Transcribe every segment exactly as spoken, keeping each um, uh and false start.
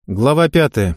Глава пятая.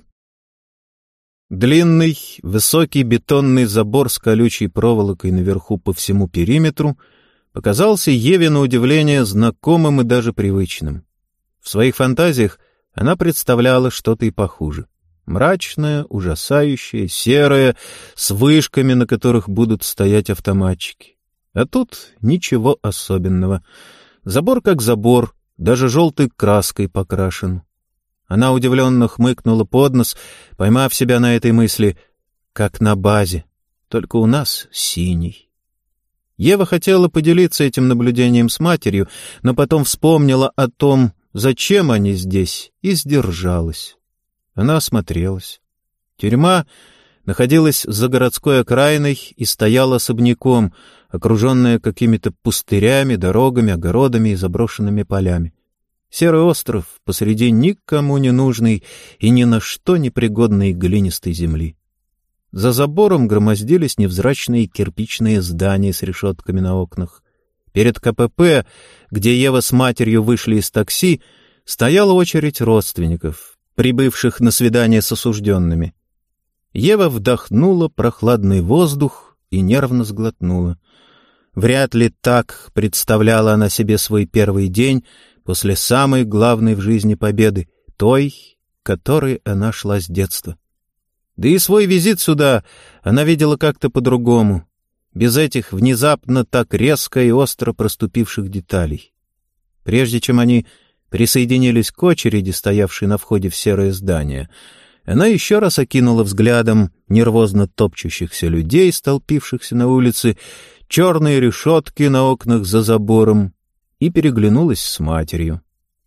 Длинный, высокий бетонный забор с колючей проволокой наверху по всему периметру показался Еве на удивление знакомым и даже привычным. В своих фантазиях она представляла что-то и похуже. Мрачное, ужасающее, серое, с вышками, на которых будут стоять автоматчики. А тут ничего особенного. Забор как забор, даже желтой краской покрашен. Она удивленно хмыкнула под нос, поймав себя на этой мысли, как на базе, только у нас синий. Ева хотела поделиться этим наблюдением с матерью, но потом вспомнила о том, зачем они здесь, и сдержалась. Она осмотрелась. Тюрьма находилась за городской окраиной и стояла особняком, окруженная какими-то пустырями, дорогами, огородами и заброшенными полями. Серый остров посреди никому не нужной и ни на что не пригодной глинистой земли. За забором громоздились невзрачные кирпичные здания с решетками на окнах. Перед ка пэ пэ, где Ева с матерью вышли из такси, стояла очередь родственников, прибывших на свидание с осужденными. Ева вдохнула прохладный воздух и нервно сглотнула. Вряд ли так представляла она себе свой первый день после самой главной в жизни победы, той, которой она шла с детства. Да и свой визит сюда она видела как-то по-другому, без этих внезапно так резко и остро проступивших деталей. Прежде чем они присоединились к очереди, стоявшей на входе в серое здание, она еще раз окинула взглядом нервозно топчущихся людей, столпившихся на улице, черные решетки на окнах за забором, и переглянулась с матерью.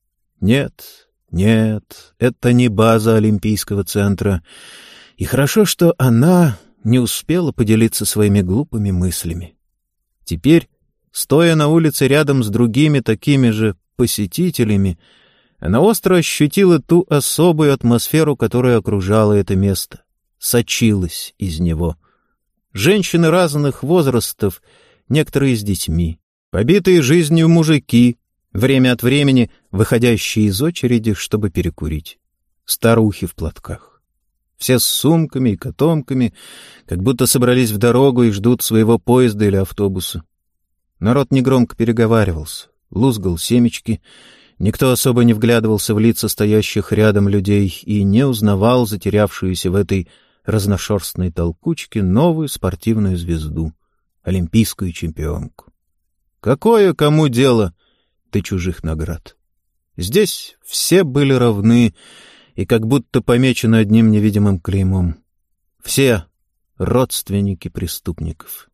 Нет, нет, это не база Олимпийского центра. И хорошо, что она не успела поделиться своими глупыми мыслями. Теперь, стоя на улице рядом с другими такими же посетителями, она остро ощутила ту особую атмосферу, которая окружала это место, сочилась из него. Женщины разных возрастов, некоторые с детьми, побитые жизнью мужики, время от времени выходящие из очереди, чтобы перекурить, старухи в платках. Все с сумками и котомками, как будто собрались в дорогу и ждут своего поезда или автобуса. Народ негромко переговаривался, лузгал семечки, никто особо не вглядывался в лица стоящих рядом людей и не узнавал затерявшуюся в этой разношерстной толкучке новую спортивную звезду, олимпийскую чемпионку. Какое кому дело до чужих наград? Здесь все были равны и как будто помечены одним невидимым клеймом. Все родственники преступников.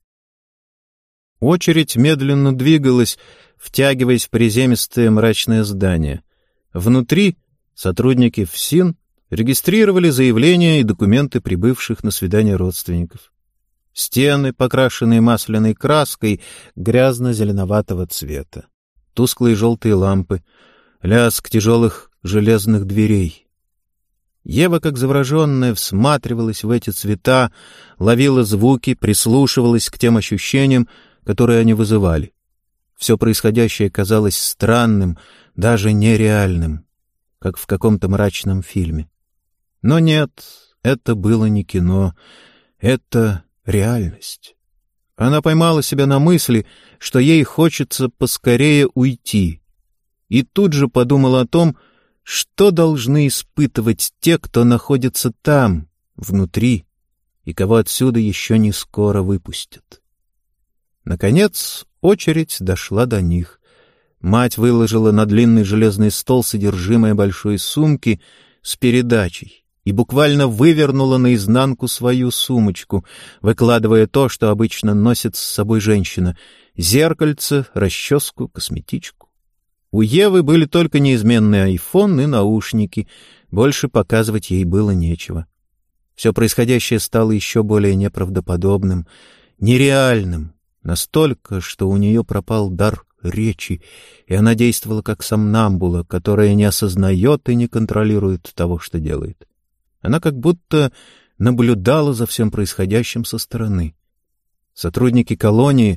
Очередь медленно двигалась, втягиваясь в приземистое мрачное здание. Внутри сотрудники ФСИН регистрировали заявления и документы прибывших на свидание родственников. Стены, покрашенные масляной краской, грязно-зеленоватого цвета. Тусклые желтые лампы, лязг тяжелых железных дверей. Ева, как завороженная, всматривалась в эти цвета, ловила звуки, прислушивалась к тем ощущениям, которые они вызывали. Все происходящее казалось странным, даже нереальным, как в каком-то мрачном фильме. Но нет, это было не кино, это реальность. Она поймала себя на мысли, что ей хочется поскорее уйти, и тут же подумала о том, что должны испытывать те, кто находится там, внутри, и кого отсюда еще не скоро выпустят. Наконец, очередь дошла до них. Мать выложила на длинный железный стол содержимое большой сумки с передачей и буквально вывернула наизнанку свою сумочку, выкладывая то, что обычно носит с собой женщина — зеркальце, расческу, косметичку. У Евы были только неизменный айфон и наушники, больше показывать ей было нечего. Все происходящее стало еще более неправдоподобным, нереальным, настолько, что у нее пропал дар речи, и она действовала как сомнамбула, которая не осознает и не контролирует того, что делает. Она как будто наблюдала за всем происходящим со стороны. Сотрудники колонии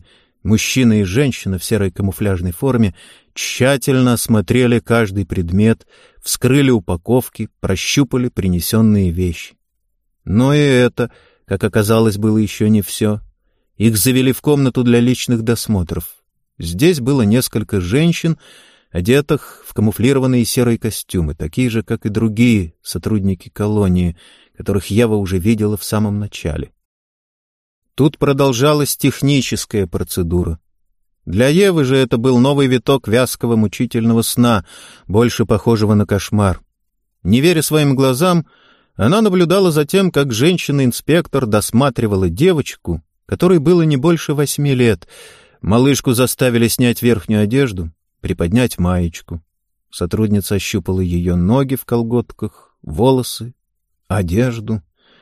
Мужчина и женщина в серой камуфляжной форме тщательно осмотрели каждый предмет, вскрыли упаковки, прощупали принесенные вещи. Но и это, как оказалось, было еще не все. Их завели в комнату для личных досмотров. Здесь было несколько женщин, одетых в камуфлированные серые костюмы, такие же, как и другие сотрудники колонии, которых Ева уже видела в самом начале. Тут продолжалась техническая процедура. Для Евы же это был новый виток вязкого мучительного сна, больше похожего на кошмар. Не веря своим глазам, она наблюдала за тем, как женщина-инспектор досматривала девочку, которой было не больше восьми лет. Малышку заставили снять верхнюю одежду, приподнять маечку. Сотрудница ощупала ее ноги в колготках, волосы, одежду.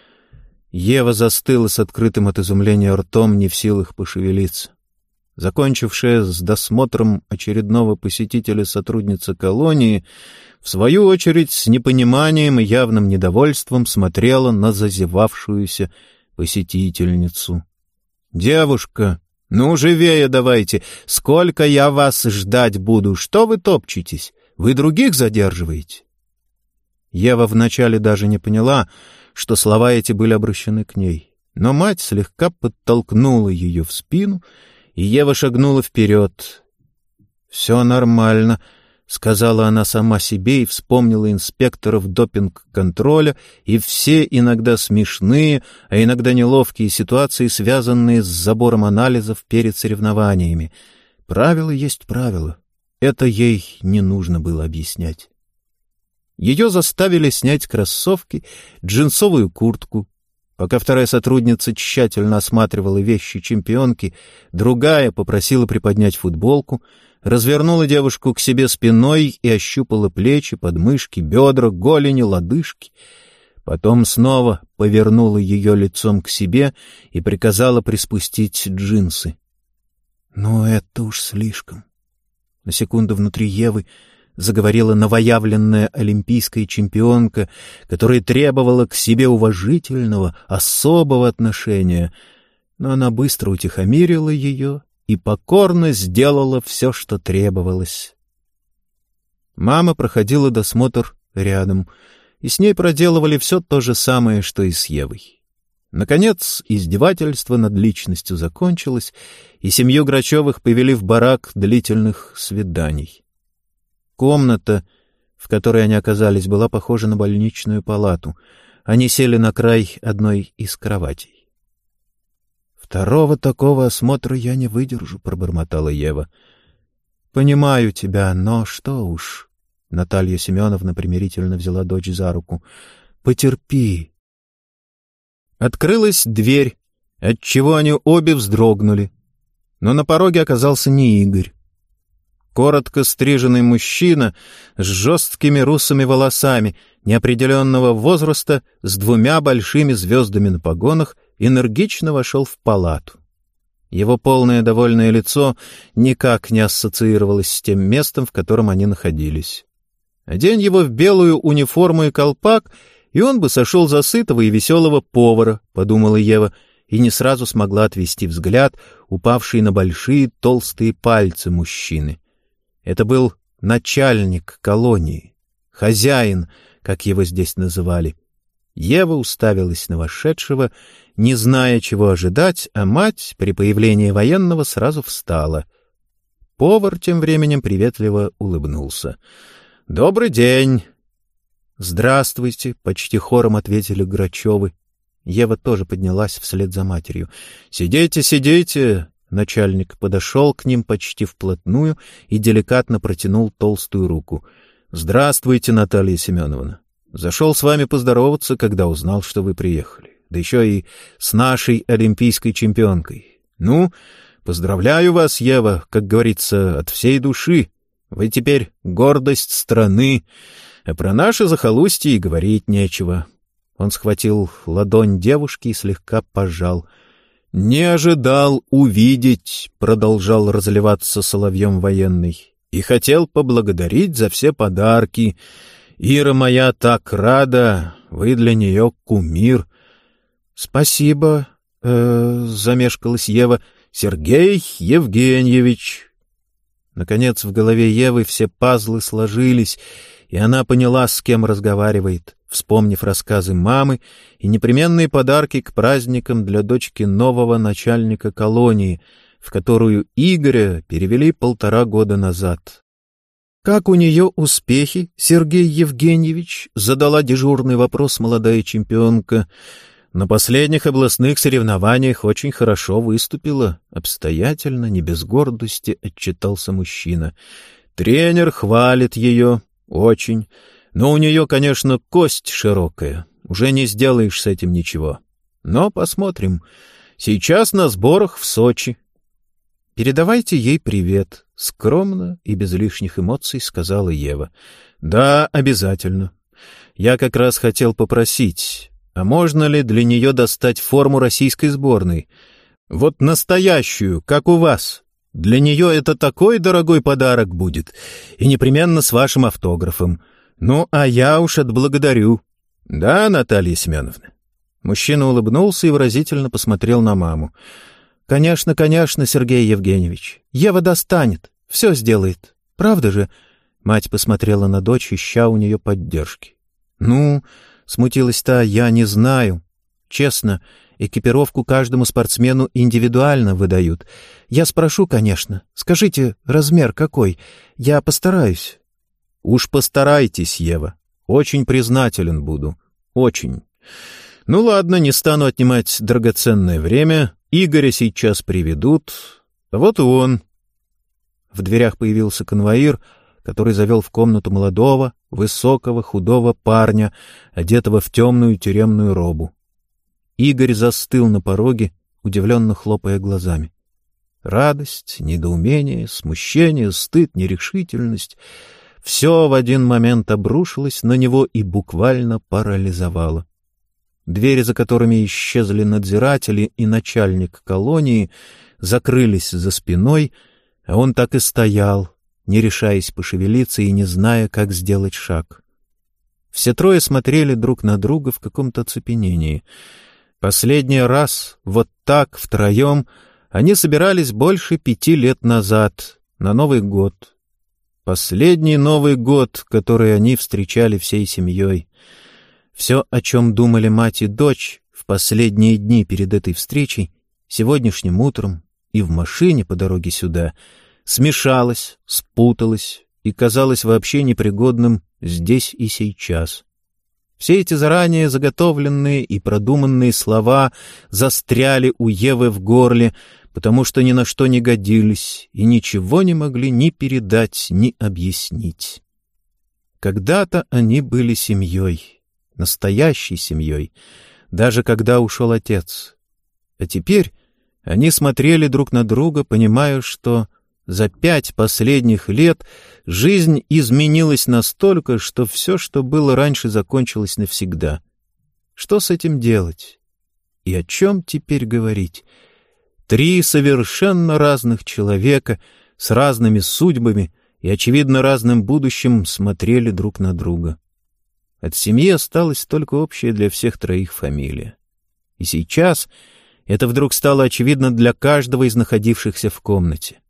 Ева застыла с открытым от изумления ртом, не в силах пошевелиться. Закончившая с досмотром очередного посетителя сотрудница колонии, в свою очередь с непониманием и явным недовольством смотрела на зазевавшуюся посетительницу. «Девушка, ну живее давайте! Сколько я вас ждать буду! Что вы топчетесь? Вы других задерживаете?» Ева вначале даже не поняла, что слова эти были обращены к ней. Но мать слегка подтолкнула ее в спину, и Ева шагнула вперед. «Все нормально», — сказала она сама себе и вспомнила инспекторов допинг-контроля и все иногда смешные, а иногда неловкие ситуации, связанные с забором анализов перед соревнованиями. Правило есть правило. Это ей не нужно было объяснять. Ее заставили снять кроссовки, джинсовую куртку. Пока вторая сотрудница тщательно осматривала вещи чемпионки, другая попросила приподнять футболку, развернула девушку к себе спиной и ощупала плечи, подмышки, бедра, голени, лодыжки. Потом снова повернула ее лицом к себе и приказала приспустить джинсы. Но это уж слишком. На секунду внутри Евы заговорила новоявленная олимпийская чемпионка, которая требовала к себе уважительного, особого отношения, но она быстро утихомирила ее и покорно сделала все, что требовалось. Мама проходила досмотр рядом, и с ней проделывали все то же самое, что и с Евой. Наконец, издевательство над личностью закончилось, и семью Грачевых повели в барак длительных свиданий. Комната, в которой они оказались, была похожа на больничную палату. Они сели на край одной из кроватей. «Второго такого осмотра я не выдержу», — пробормотала Ева. «Понимаю тебя, но что уж...» Наталья Семеновна примирительно взяла дочь за руку. «Потерпи». Открылась дверь, отчего они обе вздрогнули. Но на пороге оказался не Игорь. Коротко стриженный мужчина с жесткими русыми волосами, неопределенного возраста, с двумя большими звездами на погонах, энергично вошел в палату. Его полное довольное лицо никак не ассоциировалось с тем местом, в котором они находились. Одень его в белую униформу и колпак, и он бы сошел за сытого и веселого повара, — подумала Ева, и не сразу смогла отвести взгляд, упавший на большие толстые пальцы мужчины. Это был начальник колонии, хозяин, как его здесь называли. Ева уставилась на вошедшего, не зная, чего ожидать, а мать при появлении военного сразу встала. Повар тем временем приветливо улыбнулся. «Добрый день!» «Здравствуйте!» — почти хором ответили Грачевы. Ева тоже поднялась вслед за матерью. «Сидите, сидите!» Начальник подошел к ним почти вплотную и деликатно протянул толстую руку. «Здравствуйте, Наталья Семеновна. Зашел с вами поздороваться, когда узнал, что вы приехали. Да еще и с нашей олимпийской чемпионкой. Ну, поздравляю вас, Ева, как говорится, от всей души. Вы теперь гордость страны, а про наше захолустье и говорить нечего». Он схватил ладонь девушки и слегка пожал. «Не ожидал увидеть», — продолжал разливаться соловьем военный, — «и хотел поблагодарить за все подарки. Ира моя так рада, вы для нее кумир». «Спасибо», э, — замешкалась Ева, Сергей Евгеньевич». Наконец в голове Евы все пазлы сложились, и она поняла, с кем разговаривает, вспомнив рассказы мамы и непременные подарки к праздникам для дочки нового начальника колонии, в которую Игоря перевели полтора года назад. «Как у нее успехи, Сергей Евгеньевич?» — задала дежурный вопрос молодая чемпионка. «На последних областных соревнованиях очень хорошо выступила, обстоятельно, не без гордости», — отчитался мужчина. «Тренер хвалит ее, очень, но у нее, конечно, кость широкая, уже не сделаешь с этим ничего. Но посмотрим. Сейчас на сборах в Сочи». «Передавайте ей привет», — скромно и без лишних эмоций сказала Ева. «Да, обязательно. Я как раз хотел попросить, а можно ли для нее достать форму российской сборной? Вот настоящую, как у вас. Для нее это такой дорогой подарок будет, и непременно с вашим автографом. Ну, а я уж отблагодарю. Да, Наталья Семеновна?» Мужчина улыбнулся и выразительно посмотрел на маму. «Конечно, конечно, Сергей Евгеньевич. Ева достанет, все сделает. Правда же?» Мать посмотрела на дочь, ища у нее поддержки. «Ну...» — смутилась та, — «я не знаю. Честно, экипировку каждому спортсмену индивидуально выдают. Я спрошу, конечно. Скажите, размер какой? Я постараюсь». «Уж постарайтесь, Ева. Очень признателен буду. Очень. Ну ладно, не стану отнимать драгоценное время. Игоря сейчас приведут. Вот и он». В дверях появился конвоир, который завел в комнату молодого, высокого, худого парня, одетого в темную тюремную робу. Игорь застыл на пороге, удивленно хлопая глазами. Радость, недоумение, смущение, стыд, нерешительность — все в один момент обрушилось на него и буквально парализовало. Двери, за которыми исчезли надзиратели и начальник колонии, закрылись за спиной, а он так и стоял, не решаясь пошевелиться и не зная, как сделать шаг. Все трое смотрели друг на друга в каком-то оцепенении. Последний раз, вот так, втроем, они собирались больше пяти лет назад, на Новый год. Последний Новый год, который они встречали всей семьей. Все, о чем думали мать и дочь в последние дни перед этой встречей, сегодняшним утром и в машине по дороге сюда, смешалось, спуталось и казалось вообще непригодным здесь и сейчас. Все эти заранее заготовленные и продуманные слова застряли у Евы в горле, потому что ни на что не годились и ничего не могли ни передать, ни объяснить. Когда-то они были семьей, настоящей семьей, даже когда ушел отец. А теперь они смотрели друг на друга, понимая, что за пять последних лет жизнь изменилась настолько, что все, что было раньше, закончилось навсегда. Что с этим делать? И о чем теперь говорить? Три совершенно разных человека с разными судьбами и, очевидно, разным будущим смотрели друг на друга. От семьи осталась только общая для всех троих фамилия. И сейчас это вдруг стало очевидно для каждого из находившихся в комнате.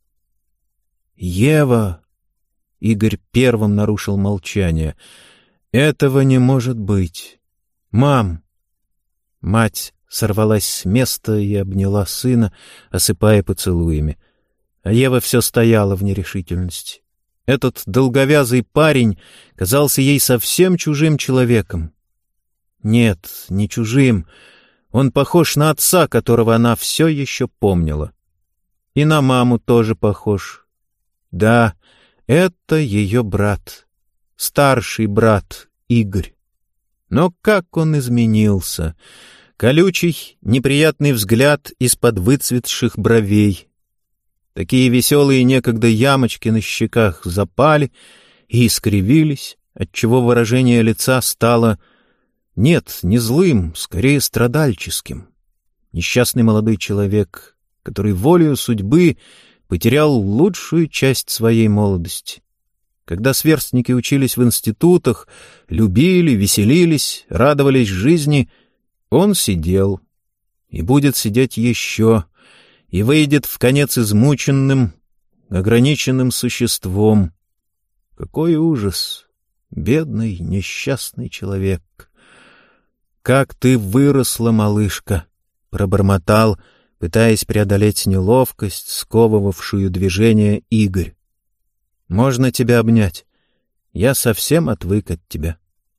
«Ева!» — Игорь первым нарушил молчание. «Этого не может быть! Мам!» Мать сорвалась с места и обняла сына, осыпая поцелуями. А Ева все стояла в нерешительности. Этот долговязый парень казался ей совсем чужим человеком. Нет, не чужим. Он похож на отца, которого она все еще помнила. И на маму тоже похож. Да, это ее брат, старший брат Игорь. Но как он изменился! Колючий, неприятный взгляд из-под выцветших бровей. Такие веселые некогда ямочки на щеках запали и искривились, отчего выражение лица стало, нет, не злым, скорее страдальческим. Несчастный молодой человек, который волею судьбы потерял лучшую часть своей молодости. Когда сверстники учились в институтах, любили, веселились, радовались жизни, он сидел и будет сидеть еще, и выйдет в конец измученным, ограниченным существом. Какой ужас! Бедный, несчастный человек! «Как ты выросла, малышка!» — пробормотал, пытаясь преодолеть неловкость, сковывавшую движение Игорь. «Можно тебя обнять? Я совсем отвык от тебя».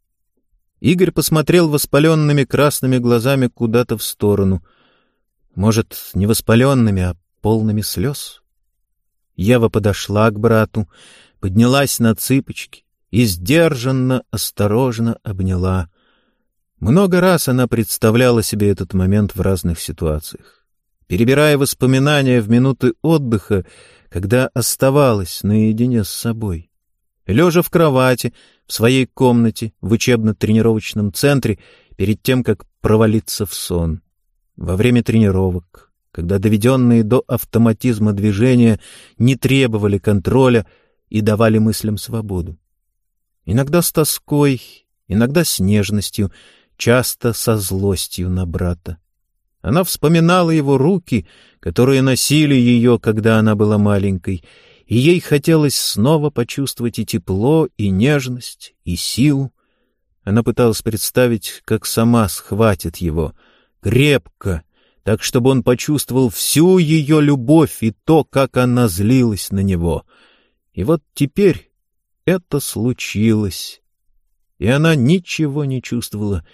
Игорь посмотрел воспаленными красными глазами куда-то в сторону. Может, не воспаленными, а полными слез? Ева подошла к брату, поднялась на цыпочки и сдержанно, осторожно обняла. Много раз она представляла себе этот момент в разных ситуациях, перебирая воспоминания в минуты отдыха, когда оставалась наедине с собой. Лежа в кровати, в своей комнате, в учебно-тренировочном центре, перед тем, как провалиться в сон. Во время тренировок, когда доведенные до автоматизма движения не требовали контроля и давали мыслям свободу. Иногда с тоской, иногда с нежностью, часто со злостью на брата. Она вспоминала его руки, которые носили ее, когда она была маленькой, и ей хотелось снова почувствовать и тепло, и нежность, и силу. Она пыталась представить, как сама схватит его, крепко, так, чтобы он почувствовал всю ее любовь и то, как она злилась на него. И вот теперь это случилось, и она ничего не чувствовала,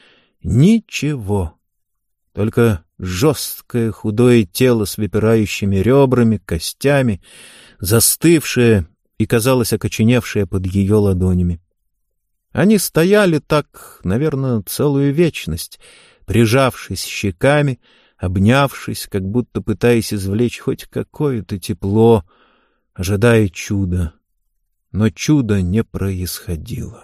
ничего, только жесткое худое тело с выпирающими ребрами, костями, застывшее и, казалось, окоченевшее под ее ладонями. Они стояли так, наверное, целую вечность, прижавшись щеками, обнявшись, как будто пытаясь извлечь хоть какое-то тепло, ожидая чуда. Но чуда не происходило.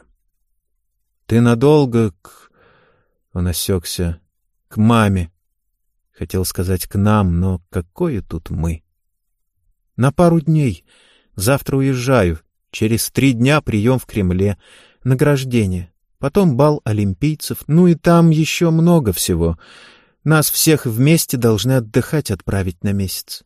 — Ты надолго к... Он осекся. — К маме. Хотел сказать «к нам», но какое тут «мы»? — На пару дней. Завтра уезжаю. Через три дня прием в Кремле. Награждение. Потом бал олимпийцев. Ну и там еще много всего. Нас всех вместе должны отдыхать отправить на месяц.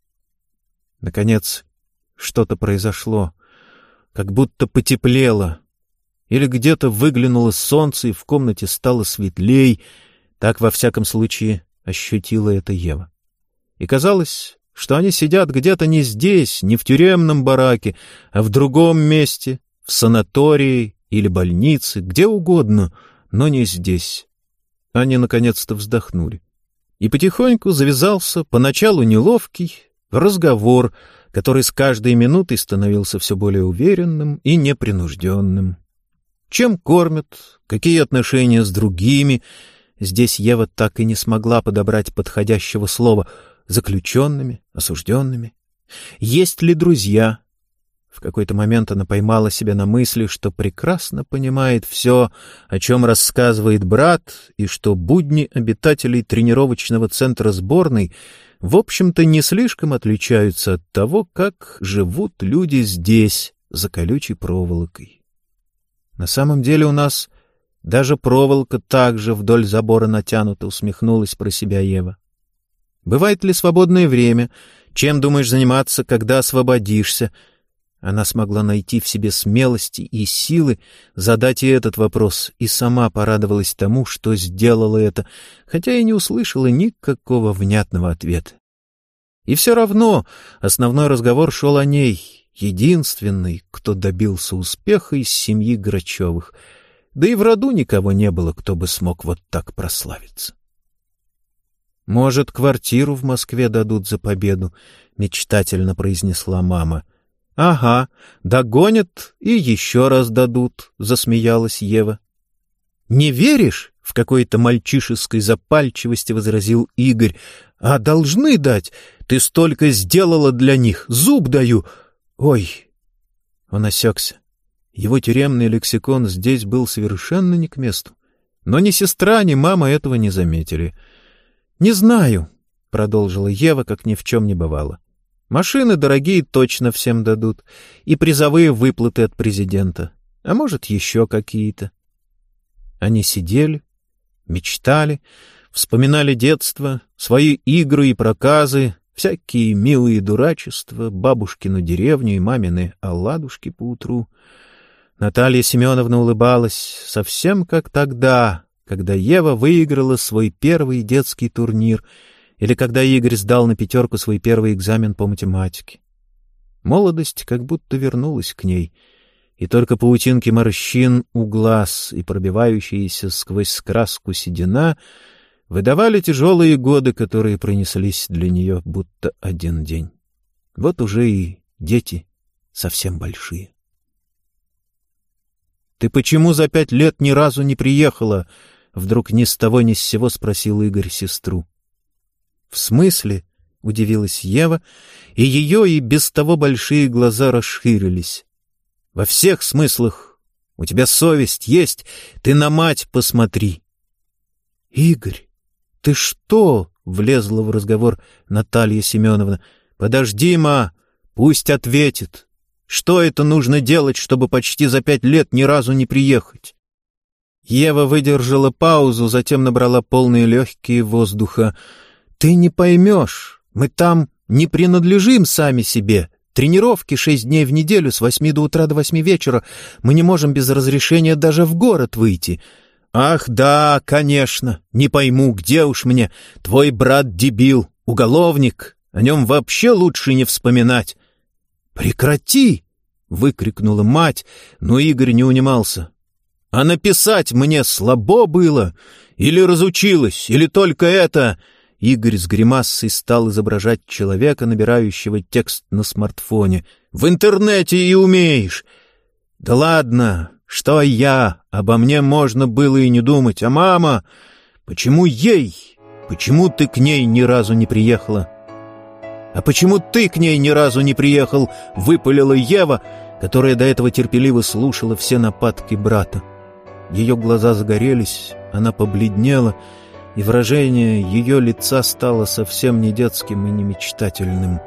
Наконец, что-то произошло. Как будто потеплело. Или где-то выглянуло солнце, и в комнате стало светлей. Так, во всяком случае, ощутила это Ева. И казалось, что они сидят где-то не здесь, не в тюремном бараке, а в другом месте, в санатории или больнице, где угодно, но не здесь. Они наконец-то вздохнули. И потихоньку завязался, поначалу неловкий, разговор, который с каждой минутой становился все более уверенным и непринужденным. Чем кормят, какие отношения с другими. Здесь Ева так и не смогла подобрать подходящего слова. Заключенными, осужденными. Есть ли друзья? В какой-то момент она поймала себя на мысли, что прекрасно понимает все, о чем рассказывает брат, и что будни обитателей тренировочного центра сборной в общем-то не слишком отличаются от того, как живут люди здесь, за колючей проволокой. На самом деле у нас даже проволока также вдоль забора натянута, усмехнулась про себя Ева. Бывает ли свободное время? Чем думаешь заниматься, когда освободишься? Она смогла найти в себе смелости и силы задать и этот вопрос, и сама порадовалась тому, что сделала это, хотя и не услышала никакого внятного ответа. И все равно основной разговор шел о ней, единственной, кто добился успеха из семьи Грачевых, да и в роду никого не было, кто бы смог вот так прославиться. «Может, квартиру в Москве дадут за победу?» — мечтательно произнесла мама. «Ага, догонят и еще раз дадут», — засмеялась Ева. «Не веришь?» — в какой-то мальчишеской запальчивости возразил Игорь. «А должны дать. Ты столько сделала для них. Зуб даю. Ой!» Он осекся. Его тюремный лексикон здесь был совершенно не к месту. Но ни сестра, ни мама этого не заметили. «Не знаю», — продолжила Ева, как ни в чем не бывало. «Машины дорогие точно всем дадут, и призовые выплаты от президента, а может, еще какие-то». Они сидели, мечтали, вспоминали детство, свои игры и проказы, Всякие милые дурачества, бабушкину деревню и мамины оладушки поутру. Наталья Семеновна улыбалась совсем как тогда, когда Ева выиграла свой первый детский турнир или когда Игорь сдал на пятерку свой первый экзамен по математике. Молодость как будто вернулась к ней, и только паутинки морщин у глаз и пробивающиеся сквозь краску седина выдавали тяжелые годы, которые пронеслись для нее будто один день. Вот уже и дети совсем большие. — Ты почему за пять лет ни разу не приехала? — вдруг ни с того ни с сего спросил Игорь сестру. — В смысле? — удивилась Ева, и ее и без того большие глаза расширились. — Во всех смыслах. У тебя совесть есть, ты на мать посмотри. — Игорь! — Ты что? — влезла в разговор Наталья Семеновна. — Подожди, ма, пусть ответит. Что это нужно делать, чтобы почти за пять лет ни разу не приехать? Ева выдержала паузу, затем набрала полные легкие воздуха. — Ты не поймешь, мы там не принадлежим сами себе. Тренировки шесть дней в неделю с восьми до утра до восьми вечера. Мы не можем без разрешения даже в город выйти. «Ах, да, конечно, не пойму, где уж мне. Твой брат дебил, уголовник, о нем вообще лучше не вспоминать». «Прекрати!» — выкрикнула мать, но Игорь не унимался. «А написать мне слабо было? Или разучилась, или только это...» Игорь с гримасой стал изображать человека, набирающего текст на смартфоне. «В интернете и умеешь!» «Да ладно!» Что я? Обо мне можно было и не думать. А мама? Почему ей? Почему ты к ней ни разу не приехала? А почему ты к ней ни разу не приехал? Выпалила Ева, которая до этого терпеливо слушала все нападки брата. Ее глаза загорелись, она побледнела, и выражение ее лица стало совсем не детским и не мечтательным.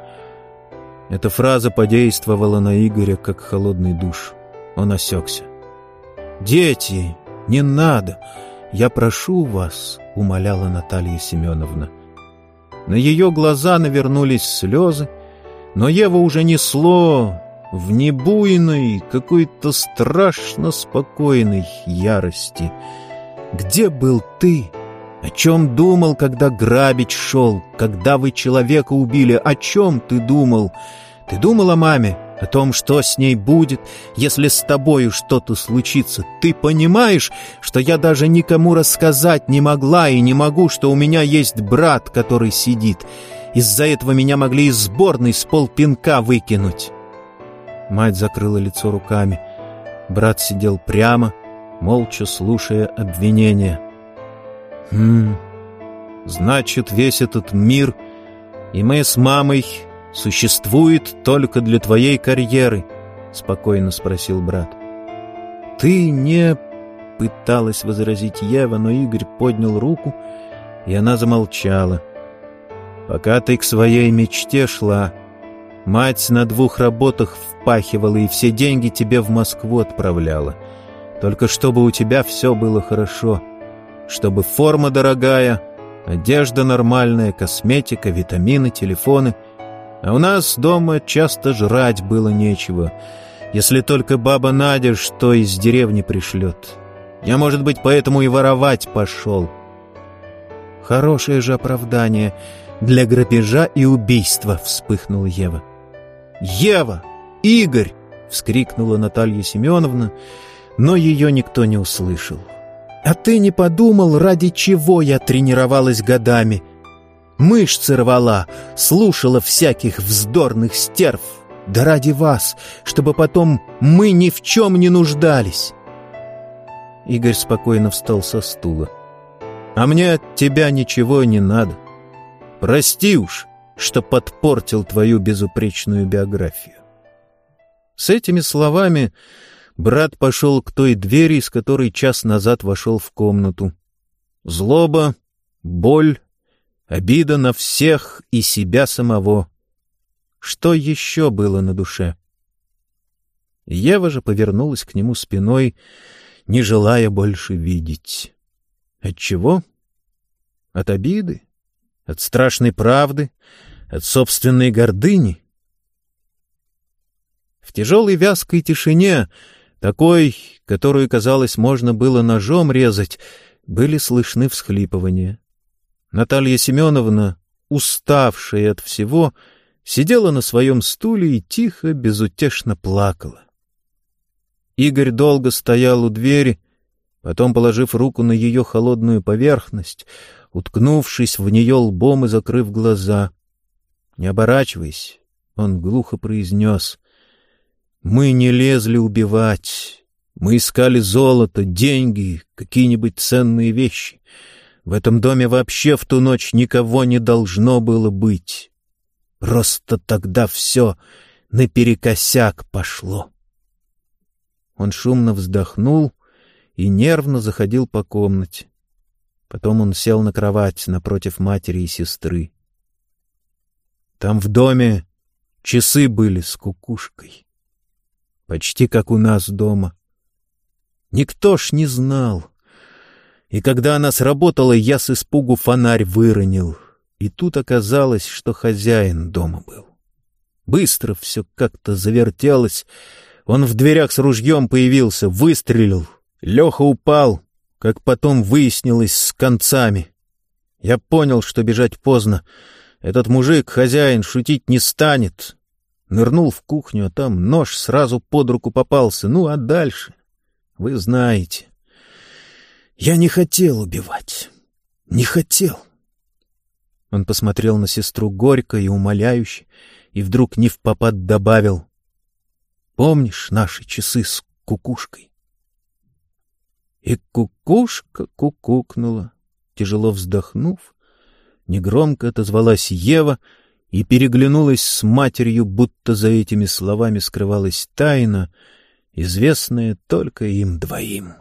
Эта фраза подействовала на Игоря, как холодный душ. Он осекся. «Дети, не надо! Я прошу вас!» — умоляла Наталья Семеновна. На ее глаза навернулись слезы, но Ева уже несло в небуйной, какой-то страшно спокойной ярости. «Где был ты? О чем думал, когда грабить шел? Когда вы человека убили? О чем ты думал? Ты думал о маме? О том, что с ней будет, если с тобою что-то случится? Ты понимаешь, что я даже никому рассказать не могла и не могу, что у меня есть брат, который сидит? Из-за этого меня могли из сборной с полпинка выкинуть». Мать закрыла лицо руками. Брат сидел прямо, молча слушая обвинения. «Хм, значит, весь этот мир, и мы с мамой... существует только для твоей карьеры?» — спокойно спросил брат. «Ты не...» — пыталась возразить Ева, но Игорь поднял руку, и она замолчала. «Пока ты к своей мечте шла, мать на двух работах впахивала и все деньги тебе в Москву отправляла. Только чтобы у тебя все было хорошо, чтобы форма дорогая, одежда нормальная, косметика, витамины, телефоны. А у нас дома часто жрать было нечего, если только баба Надя что из деревни пришлет. Я, может быть, поэтому и воровать пошел». «Хорошее же оправдание для грабежа и убийства!» — вспыхнула Ева. «Ева! Игорь!» — вскрикнула Наталья Семеновна, но ее никто не услышал. «А ты не подумал, ради чего я тренировалась годами? Мышцы рвала, слушала всяких вздорных стерв. Да ради вас, чтобы потом мы ни в чем не нуждались!» Игорь спокойно встал со стула. «А мне от тебя ничего не надо. Прости уж, что подпортил твою безупречную биографию». С этими словами брат пошел к той двери, из которой час назад вошел в комнату. Злоба, боль, обида на всех и себя самого. Что еще было на душе? Ева же повернулась к нему спиной, не желая больше видеть. От чего? От обиды? От страшной правды? От собственной гордыни? В тяжелой вязкой тишине, такой, которую, казалось, можно было ножом резать, были слышны всхлипывания. Наталья Семеновна, уставшая от всего, сидела на своем стуле и тихо, безутешно плакала. Игорь долго стоял у двери, потом, положив руку на ее холодную поверхность, уткнувшись в нее лбом и закрыв глаза. Не оборачиваясь, он глухо произнес: «Мы не лезли убивать. Мы искали золото, деньги, какие-нибудь ценные вещи. В этом доме вообще в ту ночь никого не должно было быть. Просто тогда все наперекосяк пошло». Он шумно вздохнул и нервно заходил по комнате. Потом он сел на кровать напротив матери и сестры. Там в доме часы были с кукушкой. Почти как у нас дома. Никто ж не знал. И когда она сработала, я с испугу фонарь выронил. И тут оказалось, что хозяин дома был. Быстро все как-то завертелось. Он в дверях с ружьем появился, выстрелил. Леха упал, как потом выяснилось, с концами. Я понял, что бежать поздно. Этот мужик, хозяин, шутить не станет. Нырнул в кухню, а там нож сразу под руку попался. Ну, а дальше? Вы знаете. Я не хотел убивать. Не хотел. Он посмотрел на сестру горько и умоляюще, и вдруг невпопад добавил: «Помнишь наши часы с кукушкой?» И кукушка кукукнула. Тяжело вздохнув, негромко отозвалась Ева и переглянулась с матерью, будто за этими словами скрывалась тайна, известная только им двоим.